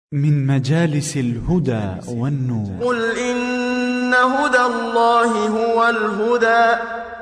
من مجالس الهدى والنور. قل إن هدى الله هو الهدى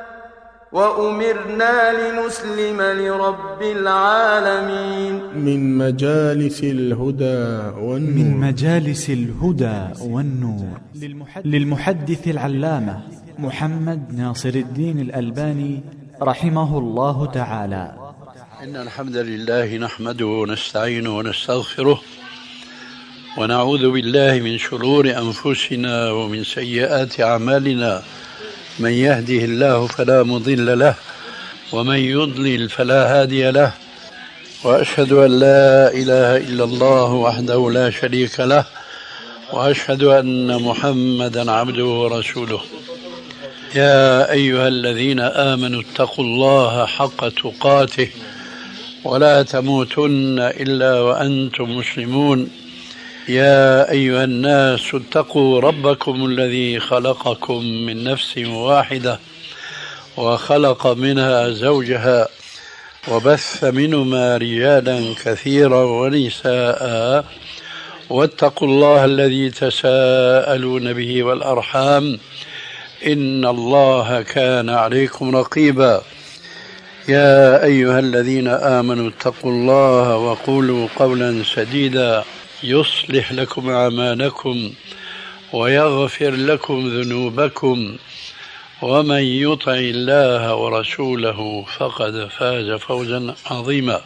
وأمرنا لنسلم لرب العالمين. من مجالس الهدى والنور. من مجالس الهدى والنور للمحدث العلامة محمد ناصر الدين الألباني رحمه الله تعالى. إن الحمد لله نحمده ونستعينه ونستغفره ونعوذ بالله من شرور أنفسنا ومن سيئات أعمالنا. من يهده الله فلا مضل له ومن يضلل فلا هادي له، وأشهد أن لا إله إلا الله وحده لا شريك له، وأشهد أن محمدا عبده ورسوله. يا أيها الذين آمنوا اتقوا الله حق تقاته ولا تموتن إلا وأنتم مسلمون. يا أيها الناس اتقوا ربكم الذي خلقكم من نفس واحدة وخلق منها زوجها وبث منهما رجالا كثيرا ونساء، واتقوا الله الذي تساءلون به والأرحام إن الله كان عليكم رقيبا. يا أيها الذين آمنوا اتقوا الله وقولوا قولا سديدا يصلح لكم أعمالكم ويغفر لكم ذنوبكم، ومن يطع الله ورسوله فقد فاز فوزا عظيما.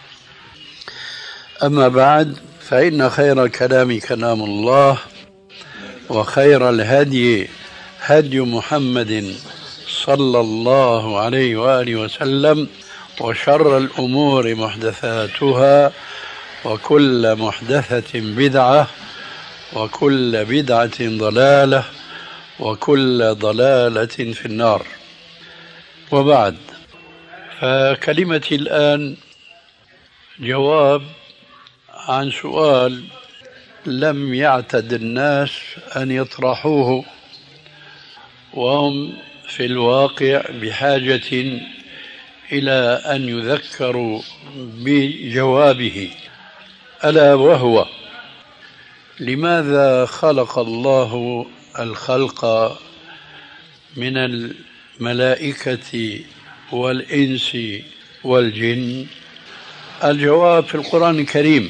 أما بعد، فإن خير الكلام كلام الله، وخير الهدي هدي محمد صلى الله عليه وآله وسلم، وشر الأمور محدثاتها، وكل محدثة بدعة، وكل بدعة ضلالة، وكل ضلالة في النار. وبعد، فكلمتي الآن جواب عن سؤال لم يعتد الناس أن يطرحوه، وهم في الواقع بحاجة إلى أن يذكروا بجوابه، ألا وهو: لماذا خلق الله الخلق من الملائكة والإنس والجن؟ الجواب في القرآن الكريم،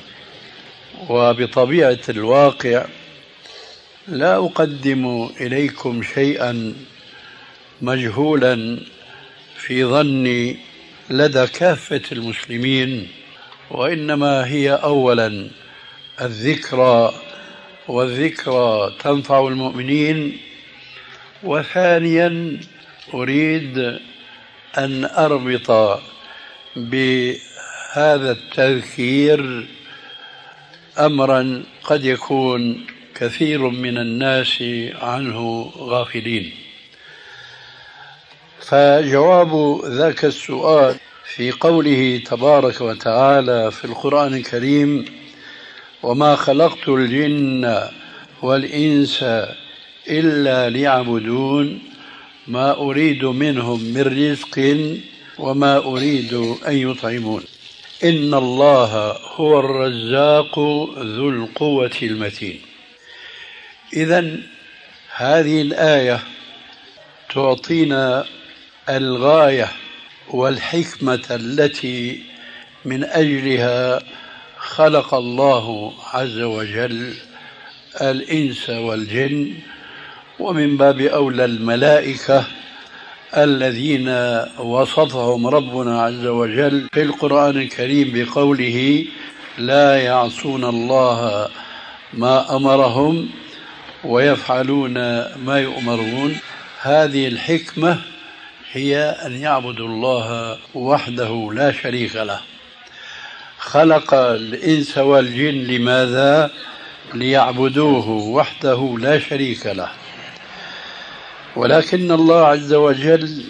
وبطبيعة الواقع لا أقدم إليكم شيئا مجهولا في ظني لدى كافة المسلمين، وإنما هي أولا الذكرى، والذكرى تنفع المؤمنين. وثانيا أريد أن أربط بهذا التذكير أمرا قد يكون كثير من الناس عنه غافلين. فجواب ذاك السؤال في قوله تبارك وتعالى في القرآن الكريم: وما خلقت الجن والإنس إلا ليعبدون ما أريد منهم من رزق وما أريد أن يطعمون إن الله هو الرزاق ذو القوة المتين. إذن هذه الآية تعطينا الغاية والحكمة التي من أجلها خلق الله عز وجل الإنس والجن، ومن باب أولى الملائكة الذين وصفهم ربنا عز وجل في القرآن الكريم بقوله: لا يعصون الله ما أمرهم ويفعلون ما يؤمرون. هذه الحكمة هي أن يعبدوا الله وحده لا شريك له. خلق الإنس والجن لماذا؟ ليعبدوه وحده لا شريك له. ولكن الله عز وجل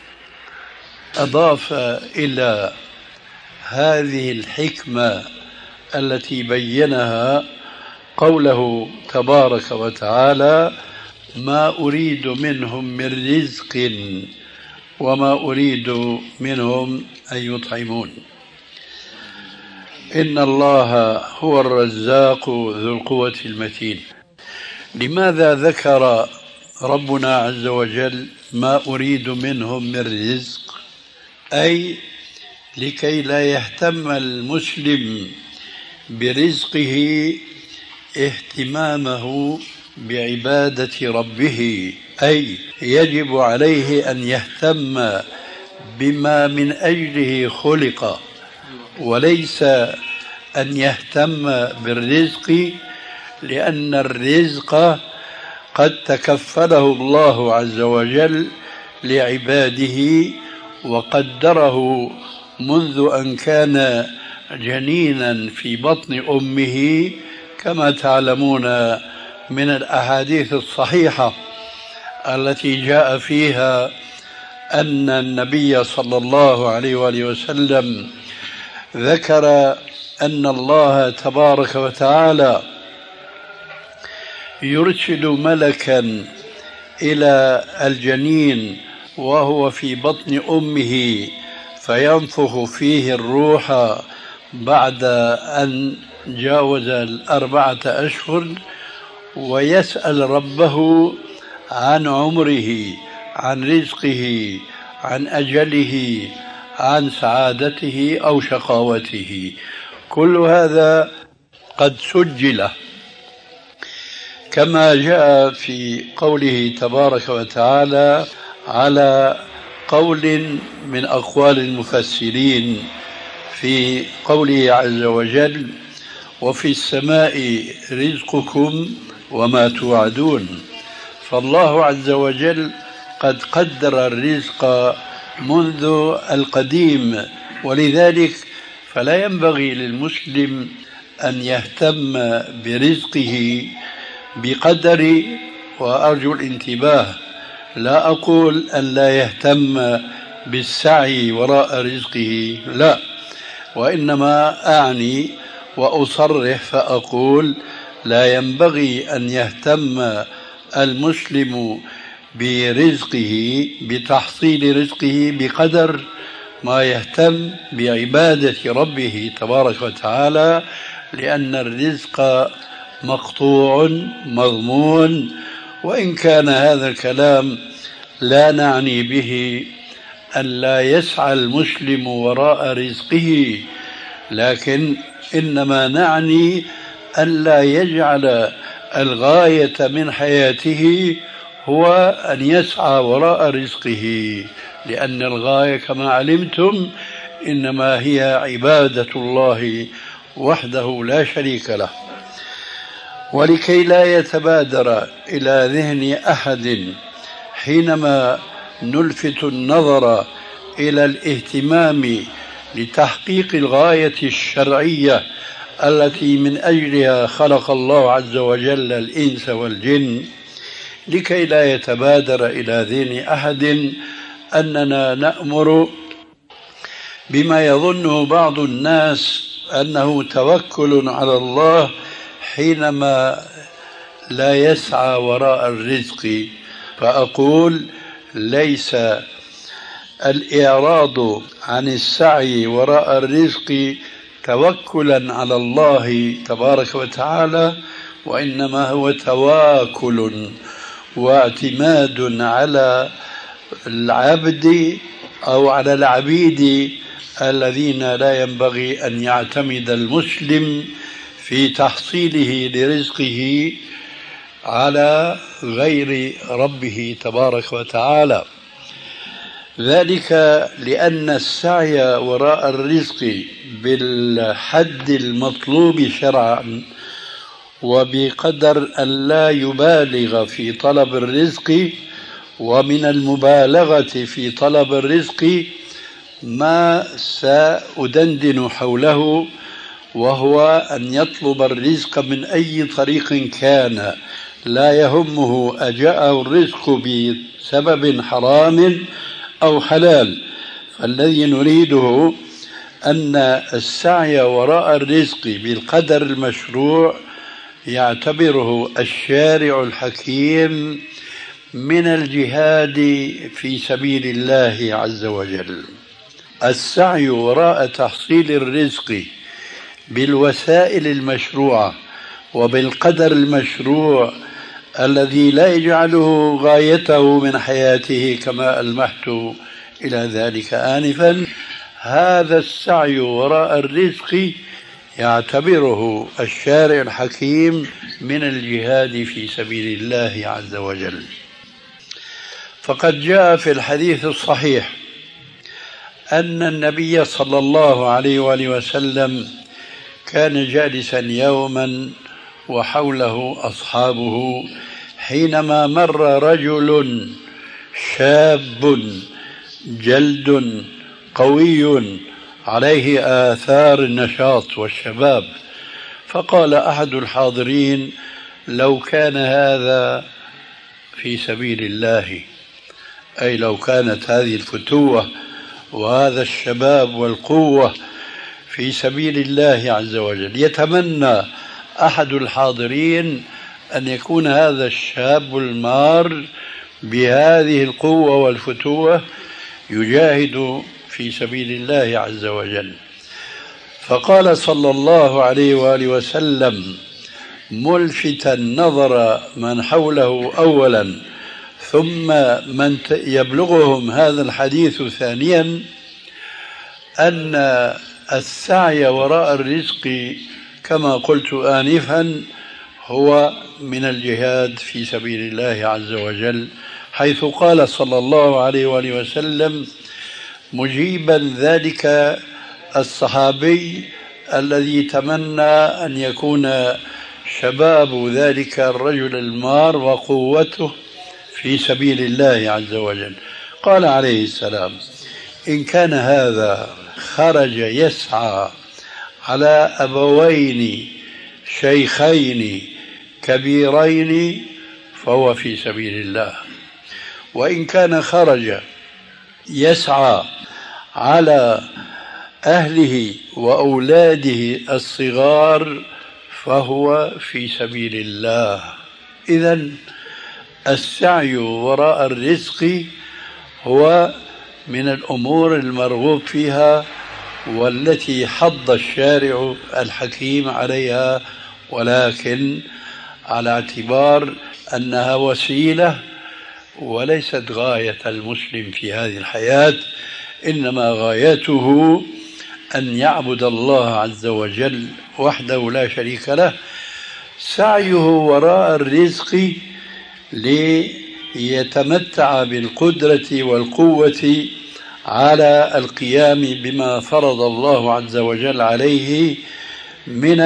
أضاف إلى هذه الحكمة التي بينها قوله تبارك وتعالى: ما أريد منهم من رزق وما أريد منهم أن يطعمون. إن الله هو الرزاق ذو القوة المتين. لماذا ذكر ربنا عز وجل ما أريد منهم من رزق؟ أي لكي لا يهتم المسلم برزقه اهتمامه بعبادة ربه، أي يجب عليه أن يهتم بما من أجله خلق، وليس أن يهتم بالرزق، لأن الرزق قد تكفله الله عز وجل لعباده وقدره منذ أن كان جنينا في بطن أمه، كما تعلمون من الأحاديث الصحيحة التي جاء فيها أن النبي صلى الله عليه وآله وسلم ذكر أن الله تبارك وتعالى يرسل ملكا إلى الجنين وهو في بطن أمه فينفخ فيه الروح بعد أن جاوز 4 أشهر، ويسأل ربه عن عمره، عن رزقه، عن أجله، عن سعادته أو شقاوته. كل هذا قد سجل كما جاء في قوله تبارك وتعالى على قول من أقوال المفسرين في قوله عز وجل: وفي السماء رزقكم وما توعدون. فالله عز وجل قد قدر الرزق منذ القديم، ولذلك فلا ينبغي للمسلم أن يهتم برزقه بقدر، وأرجو الانتباه، لا أقول أن لا يهتم بالسعي وراء رزقه، لا، وإنما أعني وأصرح فأقول لا ينبغي أن يهتم المسلم برزقه، بتحصيل رزقه بقدر ما يهتم بعبادة ربه تبارك وتعالى، لأن الرزق مقطوع مضمون. وإن كان هذا الكلام لا نعني به أن لا يسعى المسلم وراء رزقه، لكن إنما نعني أن لا يجعل الغاية من حياته هو أن يسعى وراء رزقه، لأن الغاية كما علمتم إنما هي عبادة الله وحده لا شريك له. ولكي لا يتبادر إلى ذهن أحد حينما نلفت النظر إلى الاهتمام لتحقيق الغاية الشرعية التي من أجلها خلق الله عز وجل الإنس والجن، لكي لا يتبادر إلى ذهن أحد أننا نأمر بما يظنه بعض الناس أنه توكل على الله حينما لا يسعى وراء الرزق. فأقول ليس الإعراض عن السعي وراء الرزق توكلا على الله تبارك وتعالى، وإنما هو تواكل واعتماد على العبد أو على العبيد الذين لا ينبغي أن يعتمد المسلم في تحصيله لرزقه على غير ربه تبارك وتعالى. ذلك لأن السعي وراء الرزق بالحد المطلوب شرعا وبقدر أن لا يبالغ في طلب الرزق، ومن المبالغة في طلب الرزق ما سأدندن حوله، وهو أن يطلب الرزق من أي طريق كان، لا يهمه أجاءه الرزق بسبب حرام أو حلال. فالذي نريده أن السعي وراء الرزق بالقدر المشروع يعتبره الشارع الحكيم من الجهاد في سبيل الله عز وجل. السعي وراء تحصيل الرزق بالوسائل المشروعة وبالقدر المشروع الذي لا يجعله غايته من حياته كما ألمحت إلى ذلك آنفا، هذا السعي وراء الرزق يعتبره الشارع الحكيم من الجهاد في سبيل الله عز وجل. فقد جاء في الحديث الصحيح أن النبي صلى الله عليه وآله وسلم كان جالسا يوما وحوله أصحابه حينما مر رجل شاب جلد قوي عليه آثار النشاط والشباب، فقال أحد الحاضرين: لو كان هذا في سبيل الله، أي لو كانت هذه الفتوة وهذا الشباب والقوة في سبيل الله عز وجل. يتمنى أحد الحاضرين أن يكون هذا الشاب المار بهذه القوة والفتوة يجاهد في سبيل الله عز وجل. فقال صلى الله عليه وآله وسلم ملفتا نظر من حوله أولا ثم من يبلغهم هذا الحديث ثانيا، أن السعي وراء الرزق كما قلت آنفا هو من الجهاد في سبيل الله عز وجل، حيث قال صلى الله عليه وآله وسلم مجيبا ذلك الصحابي الذي تمنى أن يكون شباب ذلك الرجل المار وقوته في سبيل الله عز وجل، قال عليه السلام: إن كان هذا خرج يسعى على أبوين شيخين كبيرين فهو في سبيل الله، وإن كان خرج يسعى على أهله وأولاده الصغار فهو في سبيل الله. إذن السعي وراء الرزق هو من الأمور المرغوب فيها والتي حض الشارع الحكيم عليها، ولكن على اعتبار أنها وسيلة وليست غاية المسلم في هذه الحياة، إنما غايته أن يعبد الله عز وجل وحده لا شريك له. سعيه وراء الرزق ليتمتع بالقدرة والقوة على القيام بما فرض الله عز وجل عليه من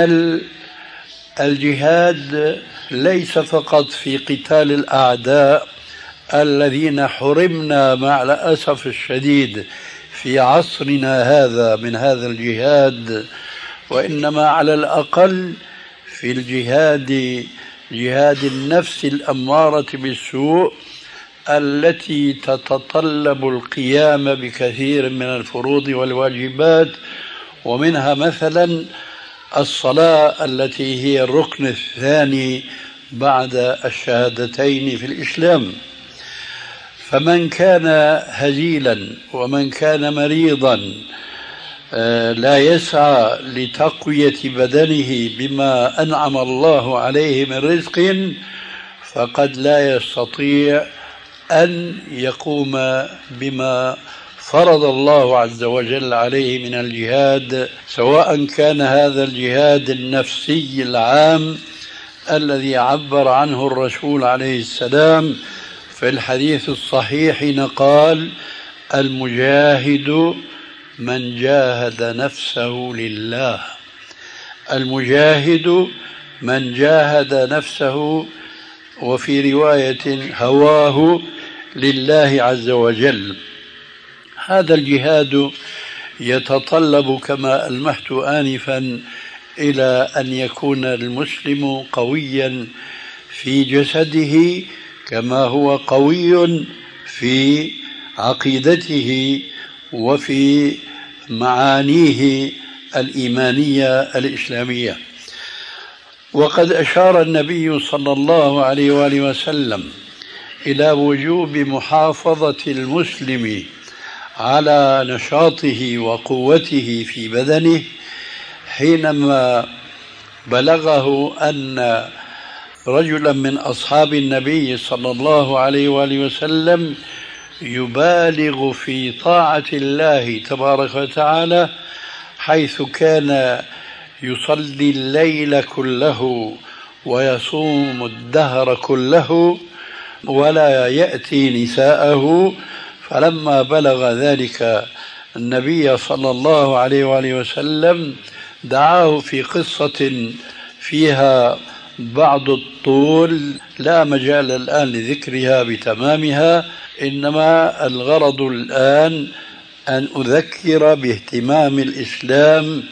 الجهاد، ليس فقط في قتال الأعداء الذين حرمنا مع الأسف الشديد في عصرنا هذا من هذا الجهاد، وإنما على الأقل في الجهاد، جهاد النفس الأمارة بالسوء التي تتطلب القيام بكثير من الفروض والواجبات، ومنها مثلا الصلاة التي هي الركن الثاني بعد الشهادتين في الإسلام. فمن كان هزيلا ومن كان مريضا لا يسعى لتقوية بدنه بما أنعم الله عليه من رزق، فقد لا يستطيع أن يقوم بما فرض الله عز وجل عليه من الجهاد، سواء كان هذا الجهاد النفسي العام الذي عبر عنه الرسول عليه السلام في الحديث الصحيح حين قال: المجاهد من جاهد نفسه لله. المجاهد من جاهد نفسه، وفي رواية هواه لله عز وجل. هذا الجهاد يتطلب كما ألمحت آنفا إلى أن يكون المسلم قويا في جسده كما هو قوي في عقيدته وفي معانيه الإيمانية الإسلامية. وقد أشار النبي صلى الله عليه وآله وسلم إلى وجوب محافظة المسلم على نشاطه وقوته في بدنه حينما بلغه أن رجلا من أصحاب النبي صلى الله عليه وآله وسلم يبالغ في طاعة الله تبارك وتعالى، حيث كان يصلي الليل كله ويصوم الدهر كله ولا يأتي نساءه. فلما بلغ ذلك النبي صلى الله عليه وآله وسلم دعاه في قصة فيها بعض الطول لا مجال الآن لذكرها بتمامها، إنما الغرض الآن أن أذكر باهتمام الإسلام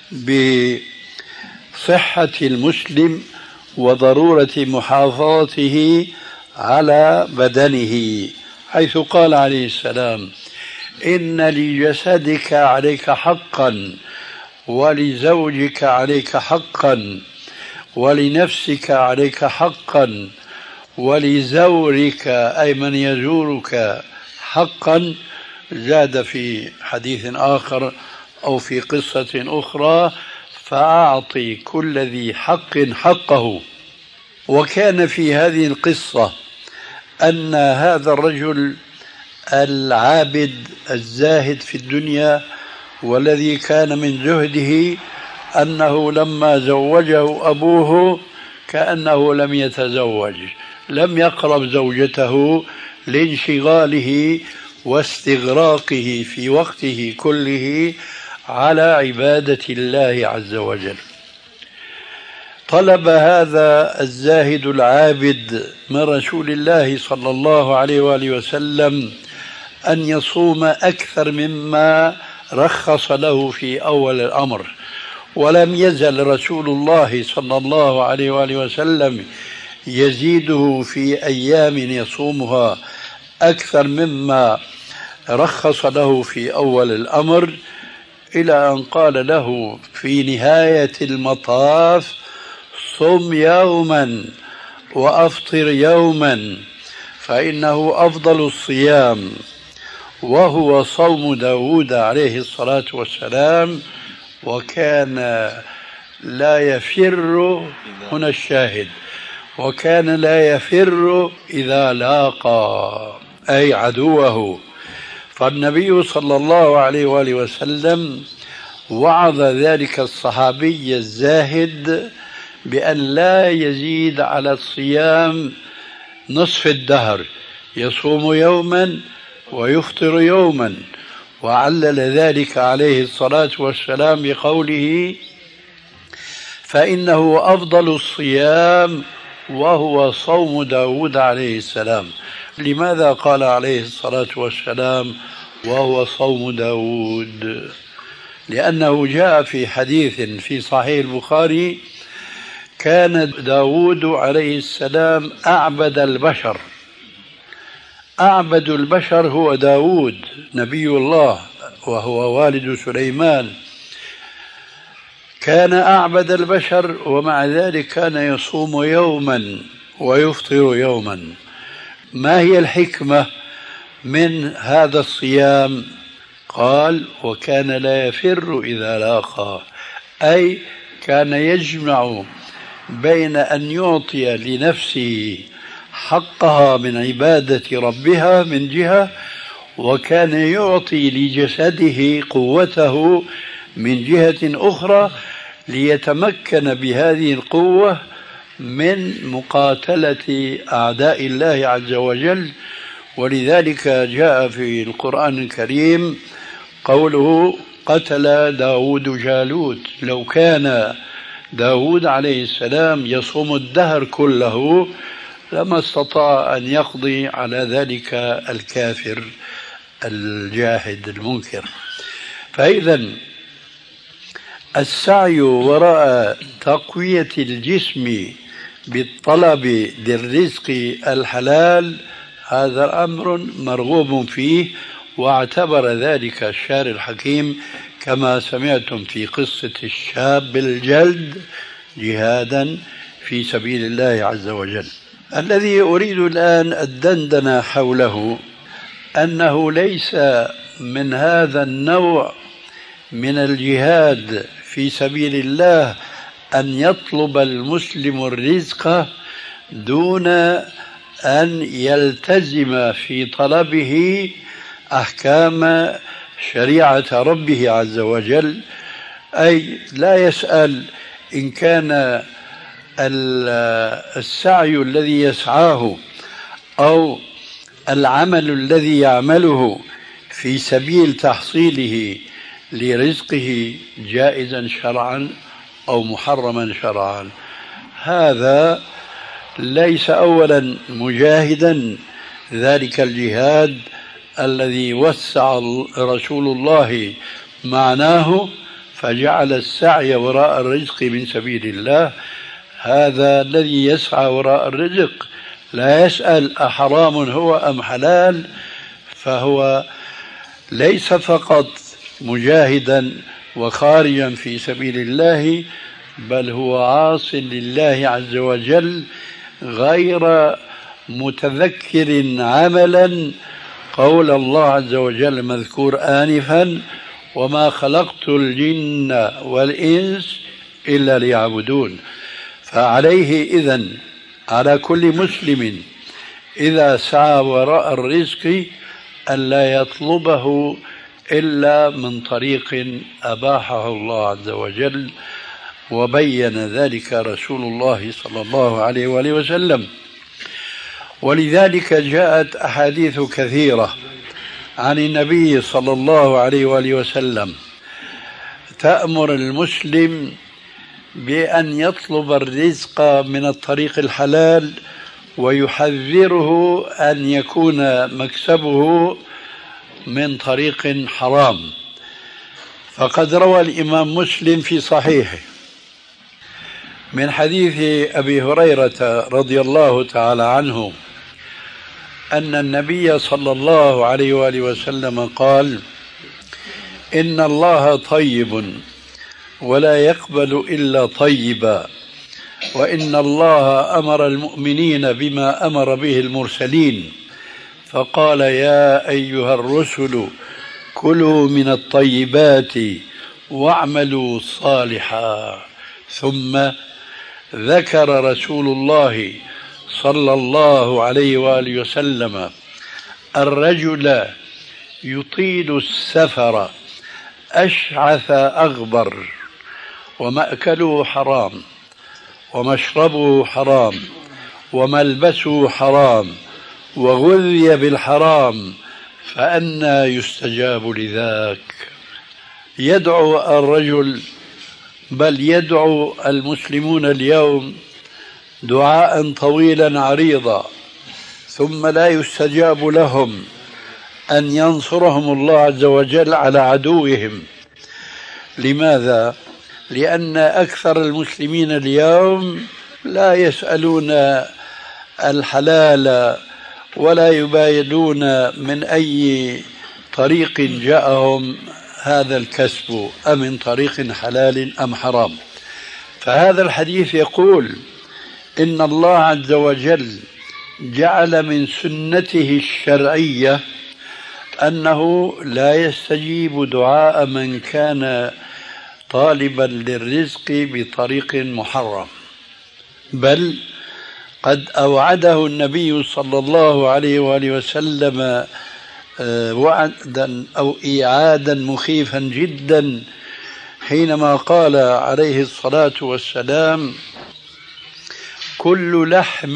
بصحة المسلم وضرورة محافظته على بدنه، حيث قال عليه السلام: إن لجسدك عليك حقا، ولزوجك عليك حقا، ولنفسك عليك حقا، ولزورك أي من يزورك حقا. زاد في حديث آخر أو في قصة أخرى: فأعطي كل ذي حق حقه. وكان في هذه القصة أن هذا الرجل العابد الزاهد في الدنيا والذي كان من زهده أنه لما زوجه أبوه كأنه لم يتزوج، لم يقرب زوجته لانشغاله واستغراقه في وقته كله على عبادة الله عز وجل. طلب هذا الزاهد العابد من رسول الله صلى الله عليه وآله وسلم أن يصوم أكثر مما رخص له في أول الأمر، ولم يزل رسول الله صلى الله عليه وآله وسلم يزيده في أيام يصومها أكثر مما رخص له في أول الأمر، إلى أن قال له في نهاية المطاف: صم يوما وأفطر يوما، فإنه أفضل الصيام، وهو صوم داود عليه الصلاة والسلام. وكان لا يفر، هنا الشاهد، وكان لا يفر إذا لاقى أي عدوه. فالنبي صلى الله عليه وآله وسلم وعظ ذلك الصحابي الزاهد بأن لا يزيد على الصيام نصف الدهر، يصوم يوما ويفطر يوما، وعلل ذلك عليه الصلاة والسلام بقوله: فإنه أفضل الصيام وهو صوم داود عليه السلام. لماذا قال عليه الصلاة والسلام وهو صوم داود؟ لأنه جاء في حديث في صحيح البخاري: كان داود عليه السلام أعبد البشر. أعبد البشر هو داود نبي الله وهو والد سليمان، كان أعبد البشر، ومع ذلك كان يصوم يوما ويفطر يوما. ما هي الحكمة من هذا الصيام؟ قال: وكان لا يفر إذا لاقى، أي كان يجمع بين أن يعطي لنفسه حقها من عبادة ربها من جهة، وكان يعطي لجسده قوته من جهة أخرى، ليتمكن بهذه القوة من مقاتلة أعداء الله عز وجل. ولذلك جاء في القرآن الكريم قوله: قتل داود جالوت. لو كان داود عليه السلام يصوم الدهر كله لما استطاع أن يقضي على ذلك الكافر الجاحد المنكر. فإذا السعي وراء تقوية الجسم بالطلب للرزق الحلال هذا أمر مرغوب فيه، واعتبر ذلك الشارع الحكيم كما سمعتم في قصة الشاب الجلد جهادا في سبيل الله عز وجل. الذي أريد الآن الدندنة حوله أنه ليس من هذا النوع من الجهاد في سبيل الله أن يطلب المسلم الرزق دون أن يلتزم في طلبه أحكام شريعة ربه عز وجل، أي لا يسأل إن كان السعي الذي يسعاه أو العمل الذي يعمله في سبيل تحصيله لرزقه جائزا شرعا أو محرما شرعا. هذا ليس أولا مجاهدا ذلك الجهاد الذي وسع رسول الله معناه فجعل السعي وراء الرزق من سبيل الله. هذا الذي يسعى وراء الرزق لا يسأل أحرام هو أم حلال، فهو ليس فقط مجاهدا وخارجا في سبيل الله، بل هو عاص لله عز وجل غير متذكر عملا قول الله عز وجل مذكور آنفا: وما خلقت الجن والإنس إلا ليعبدون. فعليه إذن على كل مسلم إذا سعى وراء الرزق ألا يطلبه إلا من طريق أباحه الله عز وجل، وبين ذلك رسول الله صلى الله عليه وآله وسلم. ولذلك جاءت أحاديث كثيرة عن النبي صلى الله عليه وآله وسلم تأمر المسلم بأن يطلب الرزق من الطريق الحلال، ويحذره أن يكون مكسبه من طريق حرام. فقد روى الإمام مسلم في صحيحه من حديث أبي هريرة رضي الله تعالى عنه أن النبي صلى الله عليه وآله وسلم قال: إن الله طيب ولا يقبل إلا طيبا، وإن الله أمر المؤمنين بما أمر به المرسلين، فقال: يا أيها الرسل كلوا من الطيبات واعملوا صالحا. ثم ذكر رسول الله صلى الله عليه وآله وسلم الرجل يطيل السفر أشعث أغبر، ومأكله حرام، ومشربه حرام، وملبسه حرام، وغذي بالحرام، فأنى يستجاب لذاك؟ يدعو الرجل، بل يدعو المسلمون اليوم دعاء طويلا عريضا، ثم لا يستجاب لهم أن ينصرهم الله عز وجل على عدوهم. لماذا؟ لأن أكثر المسلمين اليوم لا يسألون الحلال ولا يبالون من أي طريق جاءهم هذا الكسب، أم من طريق حلال أم حرام. فهذا الحديث يقول إن الله عز وجل جعل من سنته الشرعية أنه لا يستجيب دعاء من كان طالبا للرزق بطريق محرم، بل قد أوعده النبي صلى الله عليه وآله وسلم وعدا أو إيعادا مخيفا جدا حينما قال عليه الصلاة والسلام: كل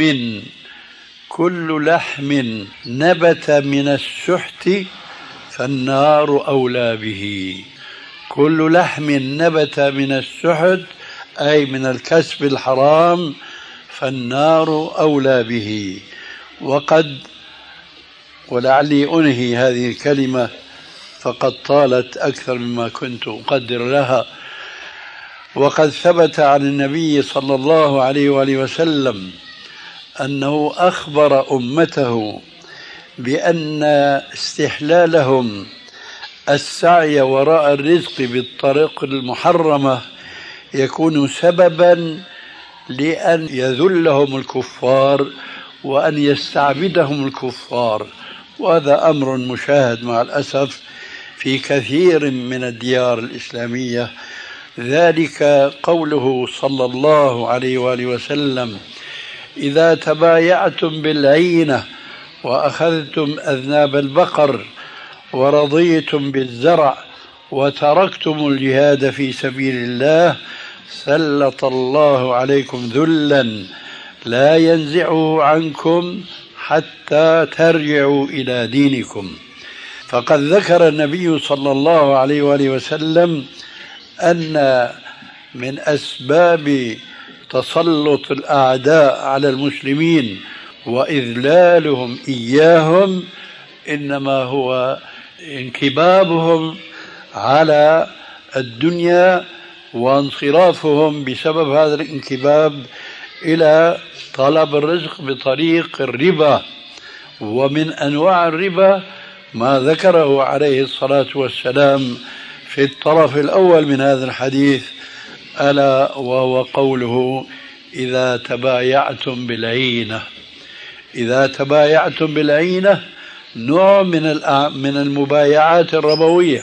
لحم نبت من السحت فالنار أولى به. كل لحم نبت من السحت أي من الكسب الحرام فالنار أولى به. ولعلي أنهي هذه الكلمة فقد طالت أكثر مما كنت أقدر لها. وقد ثبت عن النبي صلى الله عليه وآله وسلم أنه أخبر أمته بأن استحلالهم السعي وراء الرزق بالطريق المحرمة يكون سببا لأن يذلهم الكفار وأن يستعبدهم الكفار. وهذا أمر مشاهد مع الأسف في كثير من الديار الإسلامية، ذلك قوله صلى الله عليه وآله وسلم: إذا تبايعتم بالعينة وأخذتم أذناب البقر ورضيتم بالزرع وتركتم الجهاد في سبيل الله سلط الله عليكم ذلا لا ينزعه عنكم حتى ترجعوا إلى دينكم. فقد ذكر النبي صلى الله عليه وآله وسلم أن من أسباب تسلط الأعداء على المسلمين وإذلالهم إياهم إنما هو انكبابهم على الدنيا وانصرافهم بسبب هذا الانكباب إلى طلب الرزق بطريق الربا. ومن أنواع الربا ما ذكره عليه الصلاة والسلام في الطرف الأول من هذا الحديث، ألا وهو قوله: إذا تبايعتم بالعينة. إذا تبايعتم بالعينة نوع من المبايعات الربوية.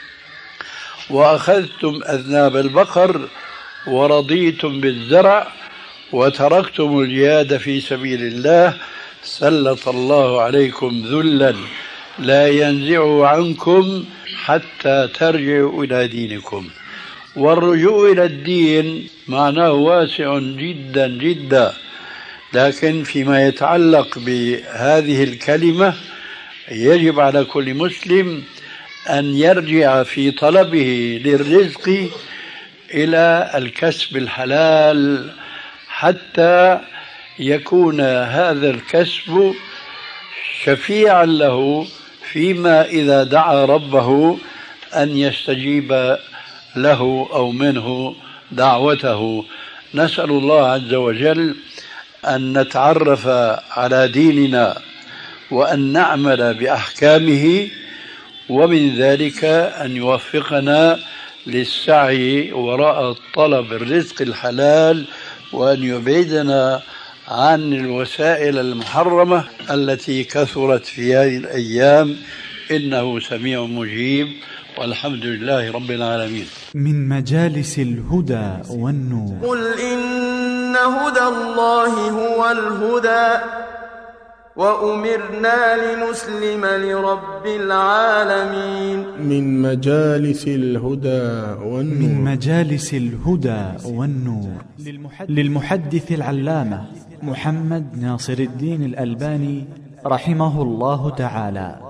وأخذتم أذناب البقر ورضيتم بالزرع وتركتم الجهاد في سبيل الله سلط الله عليكم ذلا لا ينزعه عنكم حتى ترجعوا إلى دينكم. والرجوع إلى الدين معناه واسع جدا جدا، لكن فيما يتعلق بهذه الكلمة يجب على كل مسلم أن يرجع في طلبه للرزق إلى الكسب الحلال حتى يكون هذا الكسب شفيعا له فيما إذا دعا ربه أن يستجيب له أو منه دعوته. نسأل الله عز وجل أن نتعرف على ديننا وأن نعمل بأحكامه، ومن ذلك أن يوفقنا للسعي وراء طلب الرزق الحلال، وأن يبعدنا عن الوسائل المحرمة التي كثرت في هذه الأيام، إنه سميع مجيب، والحمد لله رب العالمين. من مجالس الهدى والنور. قل إن هدى الله هو الهدى وأمرنا لنسلم لرب العالمين. من مجالس الهدى والنور. من مجالس الهدى والنور للمحدث العلامة محمد ناصر الدين الألباني رحمه الله تعالى.